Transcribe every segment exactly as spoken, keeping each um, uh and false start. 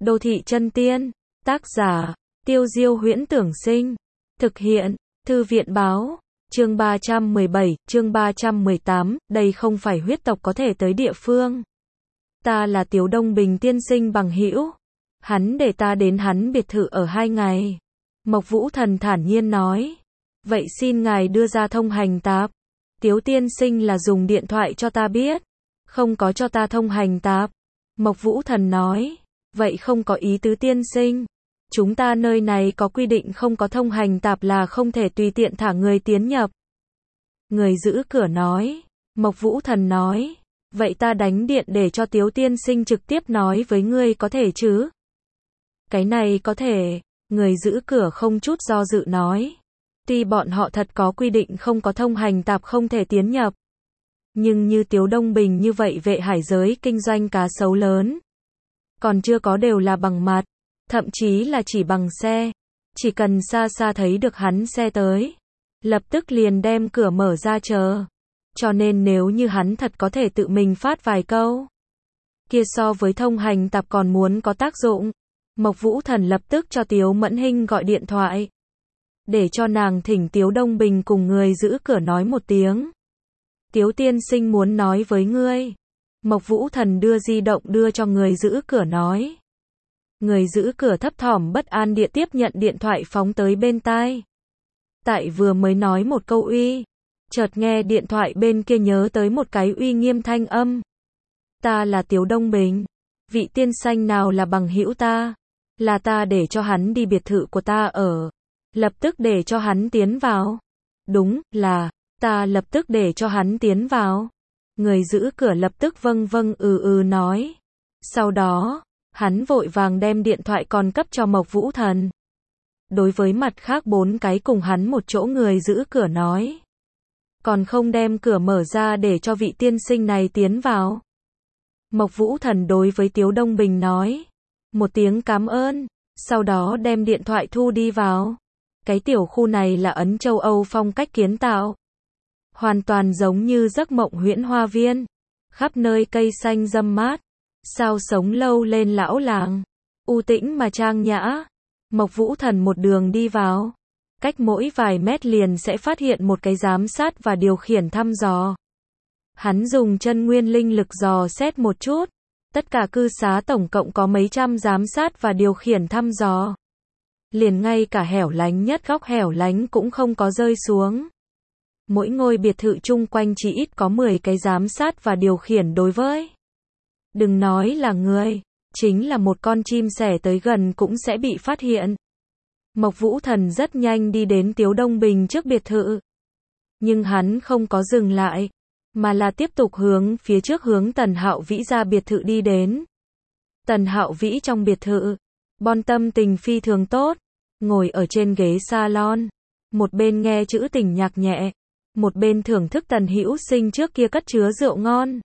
Đô thị chân tiên. Tác giả, Tiêu Diêu Huyễn Tưởng Sinh. Thực hiện, Thư viện Báo. Chương ba trăm mười bảy, chương ba trăm mười tám, đây không phải huyết tộc có thể tới địa phương. Ta là Tiếu Đông Bình tiên sinh bằng hữu. Hắn để ta đến hắn biệt thự ở hai ngày. Mộc Vũ Thần thản nhiên nói. Vậy xin ngài đưa ra thông hành tạp. Tiếu tiên sinh là dùng điện thoại cho ta biết. Không có cho ta thông hành tạp. Mộc Vũ Thần nói. Vậy không có ý tứ tiên sinh. Chúng ta nơi này có quy định không có thông hành tạp là không thể tùy tiện thả người tiến nhập. Người giữ cửa nói. Mộc Vũ Thần nói. Vậy ta đánh điện để cho Tiếu tiên sinh trực tiếp nói với ngươi có thể chứ? Cái này có thể. Người giữ cửa không chút do dự nói. Tuy bọn họ thật có quy định không có thông hành tạp không thể tiến nhập. Nhưng như Tiếu Đông Bình như vậy vệ hải giới kinh doanh cá sấu lớn. Còn chưa có đều là bằng mặt. Thậm chí là chỉ bằng xe. Chỉ cần xa xa thấy được hắn xe tới. Lập tức liền đem cửa mở ra chờ. Cho nên nếu như hắn thật có thể tự mình phát vài câu. Kia so với thông hành tạp còn muốn có tác dụng. Mộc Vũ Thần lập tức cho Tiếu Mẫn Hinh gọi điện thoại. Để cho nàng thỉnh Tiếu Đông Bình cùng người giữ cửa nói một tiếng. Tiếu tiên sinh muốn nói với ngươi. Mộc Vũ Thần đưa di động đưa cho người giữ cửa nói. Người giữ cửa thấp thỏm bất an địa tiếp nhận điện thoại phóng tới bên tai. Tại vừa mới nói một câu uy. Chợt nghe điện thoại bên kia nhớ tới một cái uy nghiêm thanh âm. Ta là Tiếu Đông Bình. Vị tiên sinh nào là bằng hữu ta. Là ta để cho hắn đi biệt thự của ta ở. Lập tức để cho hắn tiến vào. Đúng, là, ta lập tức để cho hắn tiến vào. Người giữ cửa lập tức vâng vâng ừ ừ nói. Sau đó, hắn vội vàng đem điện thoại còn cấp cho Mộc Vũ Thần. Đối với mặt khác bốn cái cùng hắn một chỗ người giữ cửa nói. Còn không đem cửa mở ra để cho vị tiên sinh này tiến vào. Mộc Vũ Thần đối với Tiếu Đông Bình nói. Một tiếng cảm ơn. Sau đó đem điện thoại thu đi vào. Cái tiểu khu này là Ấn châu Âu phong cách kiến tạo. Hoàn toàn giống như giấc mộng huyễn hoa viên. Khắp nơi cây xanh râm mát. Sao sống lâu lên lão làng. U tĩnh mà trang nhã. Mộc Vũ Thần một đường đi vào. Cách mỗi vài mét liền sẽ phát hiện một cái giám sát và điều khiển thăm dò. Hắn dùng chân nguyên linh lực dò xét một chút. Tất cả cư xá tổng cộng có mấy trăm giám sát và điều khiển thăm dò. Liền ngay cả hẻo lánh nhất góc hẻo lánh cũng không có rơi xuống. Mỗi ngôi biệt thự chung quanh chỉ ít có mười cái giám sát và điều khiển đối với. Đừng nói là người, chính là một con chim sẻ tới gần cũng sẽ bị phát hiện. Mộc Vũ Thần rất nhanh đi đến Tiếu Đông Bình trước biệt thự. Nhưng hắn không có dừng lại, mà là tiếp tục hướng phía trước hướng Tần Hạo Vĩ ra biệt thự đi đến. Tần Hạo Vĩ trong biệt thự, Bon tâm tình phi thường tốt, ngồi ở trên ghế salon, một bên nghe trữ tình nhạc nhẹ, một bên thưởng thức Tần Hữu Sinh trước kia cất chứa rượu ngon.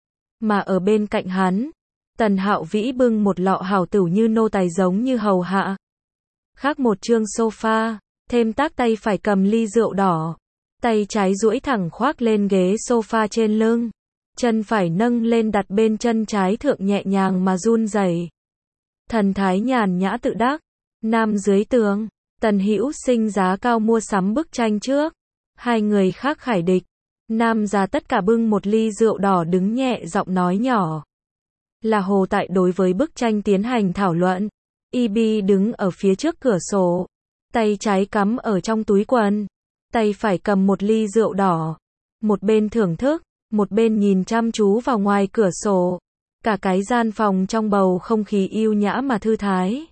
Mà ở bên cạnh hắn, Tần Hạo Vĩ bưng một lọ hảo tửu như nô tài giống như hầu hạ. Khác một chương sofa, thêm tác tay phải cầm ly rượu đỏ, tay trái duỗi thẳng khoác lên ghế sofa trên lưng, chân phải nâng lên đặt bên chân trái thượng nhẹ nhàng mà run rẩy. Thần thái nhàn nhã tự đắc. Nam dưới tường, Tần Hữu Sinh giá cao mua sắm bức tranh trước. Hai người khác khải địch. Nam già tất cả bưng một ly rượu đỏ đứng nhẹ giọng nói nhỏ. Là Hồ Tại đối với bức tranh tiến hành thảo luận. i bê đứng ở phía trước cửa sổ. Tay trái cắm ở trong túi quần. Tay phải cầm một ly rượu đỏ. Một bên thưởng thức, một bên nhìn chăm chú vào ngoài cửa sổ. Cả cái gian phòng trong bầu không khí yêu nhã mà thư thái.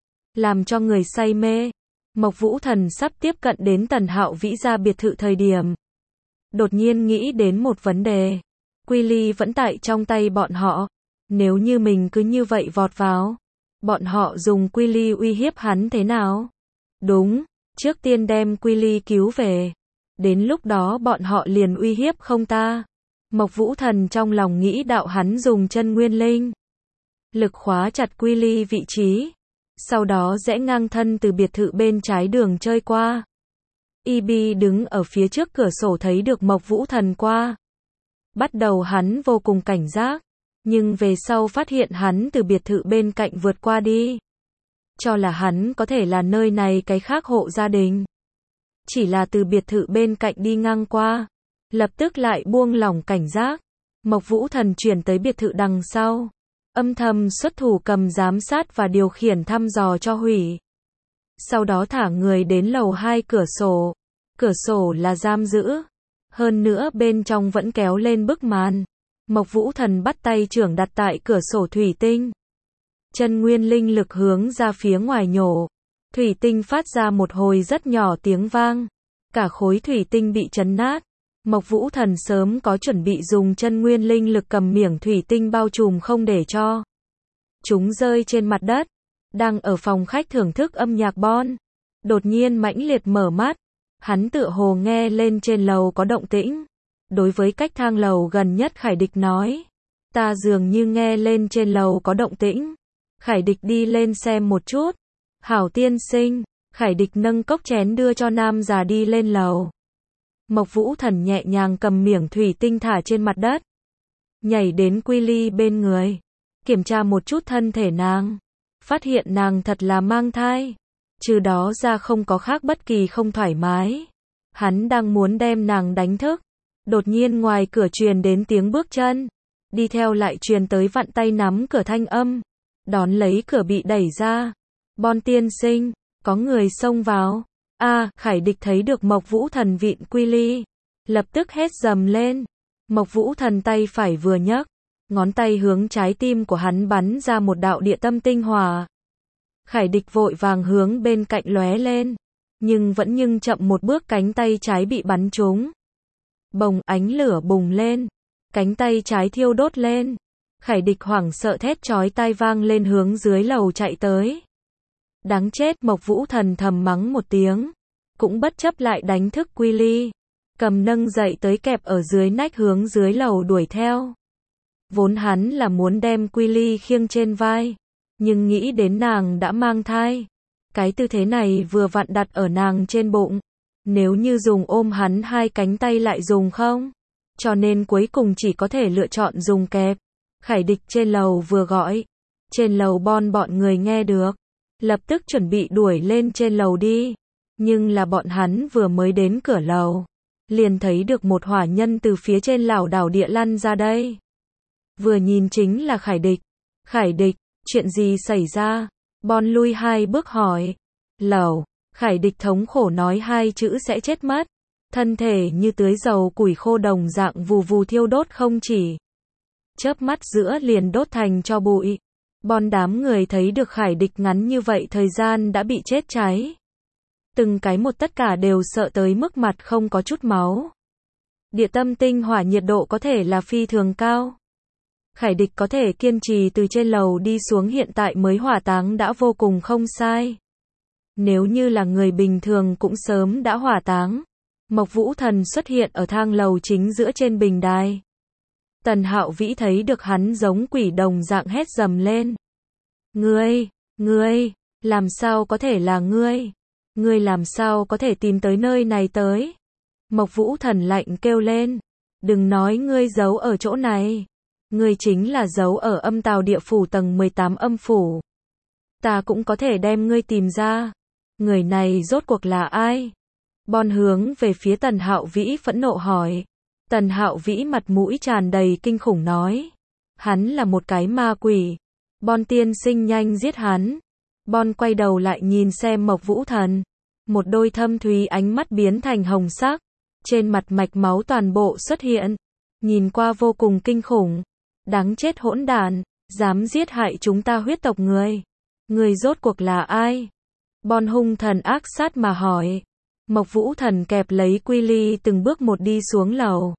Làm cho người say mê. Mộc Vũ Thần sắp tiếp cận đến Tần Hạo Vĩ ra biệt thự thời điểm. Đột nhiên nghĩ đến một vấn đề. Quy ly vẫn tại trong tay bọn họ. Nếu như mình cứ như vậy vọt vào. Bọn họ dùng Quy ly uy hiếp hắn thế nào? Đúng, trước tiên đem Quy ly cứu về. Đến lúc đó bọn họ liền uy hiếp không ta. Mộc Vũ Thần trong lòng nghĩ đạo hắn dùng chân nguyên linh lực khóa chặt Quy ly vị trí. Sau đó rẽ ngang thân từ biệt thự bên trái đường chơi qua. i bê đứng ở phía trước cửa sổ thấy được Mộc Vũ Thần qua. Bắt đầu hắn vô cùng cảnh giác. Nhưng về sau phát hiện hắn từ biệt thự bên cạnh vượt qua đi. Cho là hắn có thể là nơi này cái khác hộ gia đình. Chỉ là từ biệt thự bên cạnh đi ngang qua. Lập tức lại buông lỏng cảnh giác. Mộc Vũ Thần chuyển tới biệt thự đằng sau. Âm thầm xuất thủ cầm giám sát và điều khiển thăm dò cho hủy. Sau đó thả người đến lầu hai cửa sổ. Cửa sổ là giam giữ. Hơn nữa bên trong vẫn kéo lên bức màn. Mộc Vũ Thần bắt tay trưởng đặt tại cửa sổ thủy tinh. Chân nguyên linh lực hướng ra phía ngoài nhổ. Thủy tinh phát ra một hồi rất nhỏ tiếng vang. Cả khối thủy tinh bị chấn nát. Mộc Vũ Thần sớm có chuẩn bị dùng chân nguyên linh lực cầm miệng thủy tinh bao trùm không để cho chúng rơi trên mặt đất. Đang ở phòng khách thưởng thức âm nhạc Bon. Đột nhiên mãnh liệt mở mắt. Hắn tựa hồ nghe lên trên lầu có động tĩnh. Đối với cách thang lầu gần nhất Khải Địch nói. Ta dường như nghe lên trên lầu có động tĩnh. Khải Địch đi lên xem một chút. Hảo tiên sinh. Khải Địch nâng cốc chén đưa cho nam già đi lên lầu. Mộc Vũ Thần nhẹ nhàng cầm miệng thủy tinh thả trên mặt đất. Nhảy đến Quy Ly bên người. Kiểm tra một chút thân thể nàng. Phát hiện nàng thật là mang thai. Trừ đó ra không có khác bất kỳ không thoải mái. Hắn đang muốn đem nàng đánh thức. Đột nhiên ngoài cửa truyền đến tiếng bước chân. Đi theo lại truyền tới vặn tay nắm cửa thanh âm. Đón lấy cửa bị đẩy ra. Bon tiên sinh, có người xông vào. A, Khải Địch thấy được Mộc Vũ Thần vịn Quy Ly. Lập tức hét dầm lên. Mộc Vũ Thần tay phải vừa nhấc. Ngón tay hướng trái tim của hắn bắn ra một đạo địa tâm tinh hỏa. Khải Địch vội vàng hướng bên cạnh lóe lên. Nhưng vẫn nhưng chậm một bước cánh tay trái bị bắn trúng. Bồng ánh lửa bùng lên. Cánh tay trái thiêu đốt lên. Khải Địch hoảng sợ thét chói tai vang lên hướng dưới lầu chạy tới. Đáng chết, Mộc Vũ Thần thầm mắng một tiếng. Cũng bất chấp lại đánh thức Quy Ly. Cầm nâng dậy tới kẹp ở dưới nách hướng dưới lầu đuổi theo. Vốn hắn là muốn đem Quy Ly khiêng trên vai. Nhưng nghĩ đến nàng đã mang thai. Cái tư thế này vừa vặn đặt ở nàng trên bụng. Nếu như dùng ôm hắn hai cánh tay lại dùng không? Cho nên cuối cùng chỉ có thể lựa chọn dùng kẹp. Khải Địch trên lầu vừa gọi. Trên lầu Bon bọn người nghe được. Lập tức chuẩn bị đuổi lên trên lầu đi. Nhưng là bọn hắn vừa mới đến cửa lầu. Liền thấy được một hỏa nhân từ phía trên lảo đảo địa lăn ra đây. Vừa nhìn chính là Khải Địch. Khải Địch, chuyện gì xảy ra? Bon lui hai bước hỏi. Lầu, Khải Địch thống khổ nói hai chữ sẽ chết mất. Thân thể như tưới dầu củi khô đồng dạng vù vù thiêu đốt không chỉ. Chớp mắt giữa liền đốt thành tro bụi. Bon đám người thấy được Khải Địch ngắn như vậy thời gian đã bị chết cháy. Từng cái một tất cả đều sợ tới mức mặt không có chút máu. Địa tâm tinh hỏa nhiệt độ có thể là phi thường cao. Khải Địch có thể kiên trì từ trên lầu đi xuống hiện tại mới hỏa táng đã vô cùng không sai. Nếu như là người bình thường cũng sớm đã hỏa táng. Mộc Vũ Thần xuất hiện ở thang lầu chính giữa trên bình đài. Tần Hạo Vĩ thấy được hắn giống quỷ đồng dạng hét dầm lên. Ngươi, ngươi, làm sao có thể là ngươi? Ngươi làm sao có thể tìm tới nơi này tới? Mộc Vũ Thần lạnh kêu lên. Đừng nói ngươi giấu ở chỗ này. Ngươi chính là giấu ở âm tào địa phủ tầng mười tám âm phủ. Ta cũng có thể đem ngươi tìm ra. Người này rốt cuộc là ai? Bon hướng về phía Tần Hạo Vĩ phẫn nộ hỏi. Tần Hạo Vĩ mặt mũi tràn đầy kinh khủng nói. Hắn là một cái ma quỷ. Bon tiên sinh nhanh giết hắn. Bon quay đầu lại nhìn xem Mộc Vũ Thần. Một đôi thâm thúy ánh mắt biến thành hồng sắc. Trên mặt mạch máu toàn bộ xuất hiện. Nhìn qua vô cùng kinh khủng. Đáng chết hỗn đản. Dám giết hại chúng ta huyết tộc người. Người rốt cuộc là ai? Bon hung thần ác sát mà hỏi. Mộc Vũ Thần kẹp lấy Quy Ly từng bước một đi xuống lầu.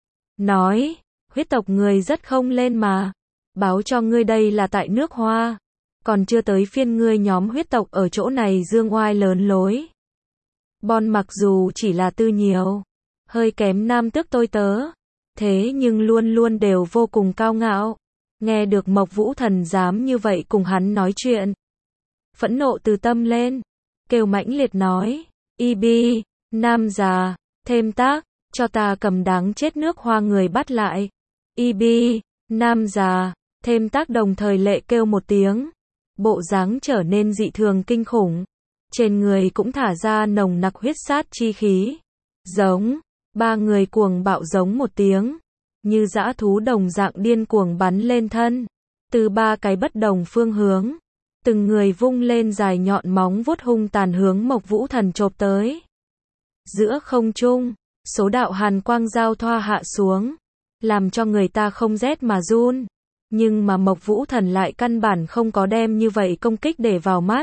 Nói, huyết tộc người rất không lên mà. Báo cho ngươi đây là tại nước Hoa. Còn chưa tới phiên ngươi nhóm huyết tộc ở chỗ này dương oai lớn lối. Bon mặc dù chỉ là tư nhiều. Hơi kém nam tước tôi tớ. Thế nhưng luôn luôn đều vô cùng cao ngạo. Nghe được Mộc Vũ Thần dám như vậy cùng hắn nói chuyện. Phẫn nộ từ tâm lên. Kêu mãnh liệt nói. I bi, nam già, thêm tác, cho ta cầm đáng chết nước Hoa người bắt lại. I bi, nam già, Thêm tác đồng thời lệ kêu một tiếng. Bộ dáng trở nên dị thường kinh khủng. Trên người cũng thả ra nồng nặc huyết sát chi khí. Giống. Ba người cuồng bạo giống một tiếng. Như dã thú đồng dạng điên cuồng bắn lên thân. Từ ba cái bất đồng phương hướng. Từng người vung lên dài nhọn móng vuốt hung tàn hướng Mộc Vũ Thần chộp tới. Giữa không trung, số đạo hàn quang giao thoa hạ xuống. Làm cho người ta không rét mà run. Nhưng mà Mộc Vũ Thần lại căn bản không có đem như vậy công kích để vào mắt.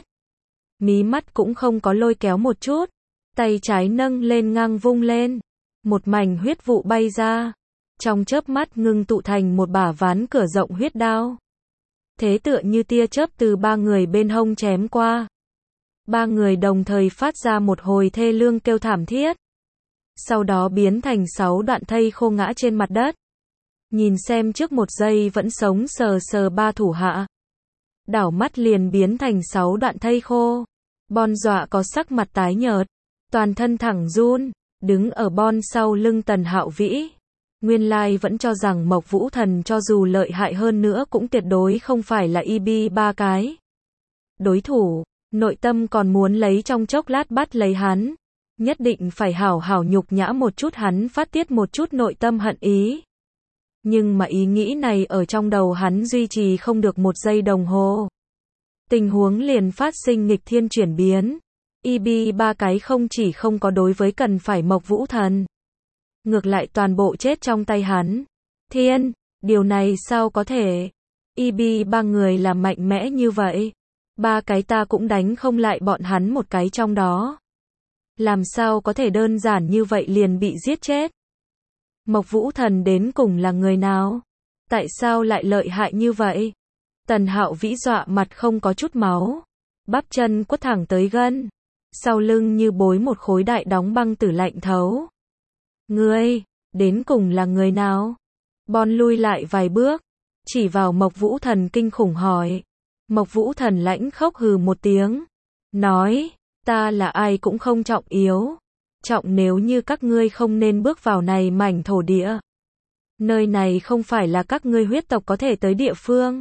Mí mắt cũng không có lôi kéo một chút. Tay trái nâng lên ngang vung lên. Một mảnh huyết vụ bay ra. Trong chớp mắt ngưng tụ thành một bả ván cửa rộng huyết đao. Thế tựa như tia chớp từ ba người bên hông chém qua. Ba người đồng thời phát ra một hồi thê lương kêu thảm thiết. Sau đó biến thành sáu đoạn thây khô ngã trên mặt đất. Nhìn xem trước một giây vẫn sống sờ sờ ba thủ hạ. Đảo mắt liền biến thành sáu đoạn thây khô. Bon dọa có sắc mặt tái nhợt. Toàn thân thẳng run. Đứng ở Bon sau lưng Tần Hạo Vĩ. Nguyên lai vẫn cho rằng Mộc Vũ Thần cho dù lợi hại hơn nữa cũng tuyệt đối không phải là i bê ba cái đối thủ, nội tâm còn muốn lấy trong chốc lát bắt lấy hắn, nhất định phải hảo hảo nhục nhã một chút hắn, phát tiết một chút nội tâm hận ý. Nhưng mà ý nghĩ này ở trong đầu hắn duy trì không được một giây đồng hồ. Tình huống liền phát sinh nghịch thiên chuyển biến. i bê ba cái không chỉ không có đối với cần phải Mộc Vũ Thần, ngược lại toàn bộ chết trong tay hắn. Thiên, điều này sao có thể? i bê ba người là mạnh mẽ như vậy. Ba cái ta cũng đánh không lại bọn hắn một cái trong đó. Làm sao có thể đơn giản như vậy liền bị giết chết? Mộc Vũ Thần đến cùng là người nào? Tại sao lại lợi hại như vậy? Tần Hạo Vĩ dọa mặt không có chút máu. Bắp chân quất thẳng tới gân. Sau lưng như bối một khối đại đóng băng tử lạnh thấu. Ngươi, đến cùng là người nào? Bon lui lại vài bước, chỉ vào Mộc Vũ Thần kinh khủng hỏi. Mộc Vũ Thần lãnh khốc hừ một tiếng, nói, ta là ai cũng không trọng yếu. Trọng nếu như các ngươi không nên bước vào này mảnh thổ địa. Nơi này không phải là các ngươi huyết tộc có thể tới địa phương.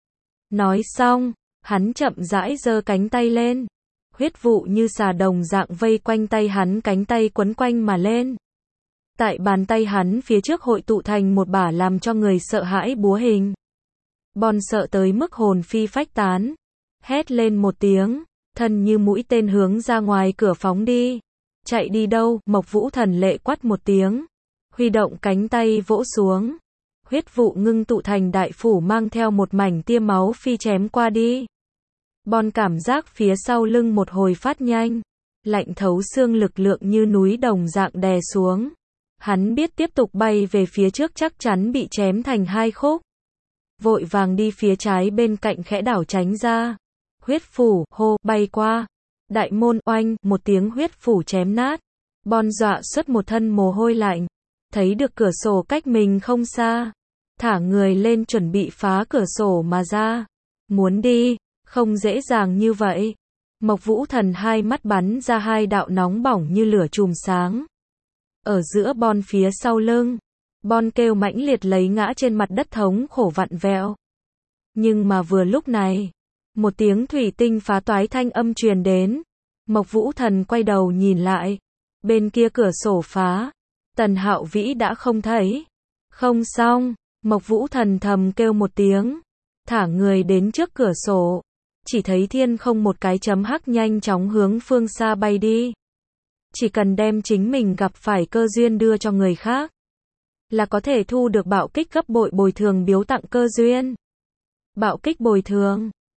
Nói xong, hắn chậm rãi giơ cánh tay lên. Huyết vụ như xà đồng dạng vây quanh tay hắn, cánh tay quấn quanh mà lên. Tại bàn tay hắn phía trước hội tụ thành một bả làm cho người sợ hãi búa hình. Bon sợ tới mức hồn phi phách tán. Hét lên một tiếng, thân như mũi tên hướng ra ngoài cửa phóng đi. Chạy đi đâu? Mộc Vũ Thần lệ quát một tiếng. Huy động cánh tay vỗ xuống. Huyết vụ ngưng tụ thành đại phủ mang theo một mảnh tia máu phi chém qua đi. Bon cảm giác phía sau lưng một hồi phát nhanh. Lạnh thấu xương, lực lượng như núi đồng dạng đè xuống. Hắn biết tiếp tục bay về phía trước chắc chắn bị chém thành hai khúc. Vội vàng đi phía trái bên cạnh khẽ đảo tránh ra. Huyết phủ, hô, bay qua. Đại môn, oanh, một tiếng huyết phủ chém nát. Bon dọa xuất một thân mồ hôi lạnh. Thấy được cửa sổ cách mình không xa. Thả người lên chuẩn bị phá cửa sổ mà ra. Muốn đi, không dễ dàng như vậy. Mộc Vũ Thần hai mắt bắn ra hai đạo nóng bỏng như lửa chùm sáng. Ở giữa Bon phía sau lưng. Bon kêu mãnh liệt lấy ngã trên mặt đất thống khổ vặn vẹo. Nhưng mà vừa lúc này, một tiếng thủy tinh phá toái thanh âm truyền đến. Mộc Vũ Thần quay đầu nhìn lại. Bên kia cửa sổ phá. Tần Hạo Vĩ đã không thấy. Không xong, Mộc Vũ Thần thầm kêu một tiếng. Thả người đến trước cửa sổ. Chỉ thấy thiên không một cái chấm hắc nhanh chóng hướng phương xa bay đi. Chỉ cần đem chính mình gặp phải cơ duyên đưa cho người khác, là có thể thu được bạo kích gấp bội bồi thường biếu tặng cơ duyên. Bạo kích bồi thường.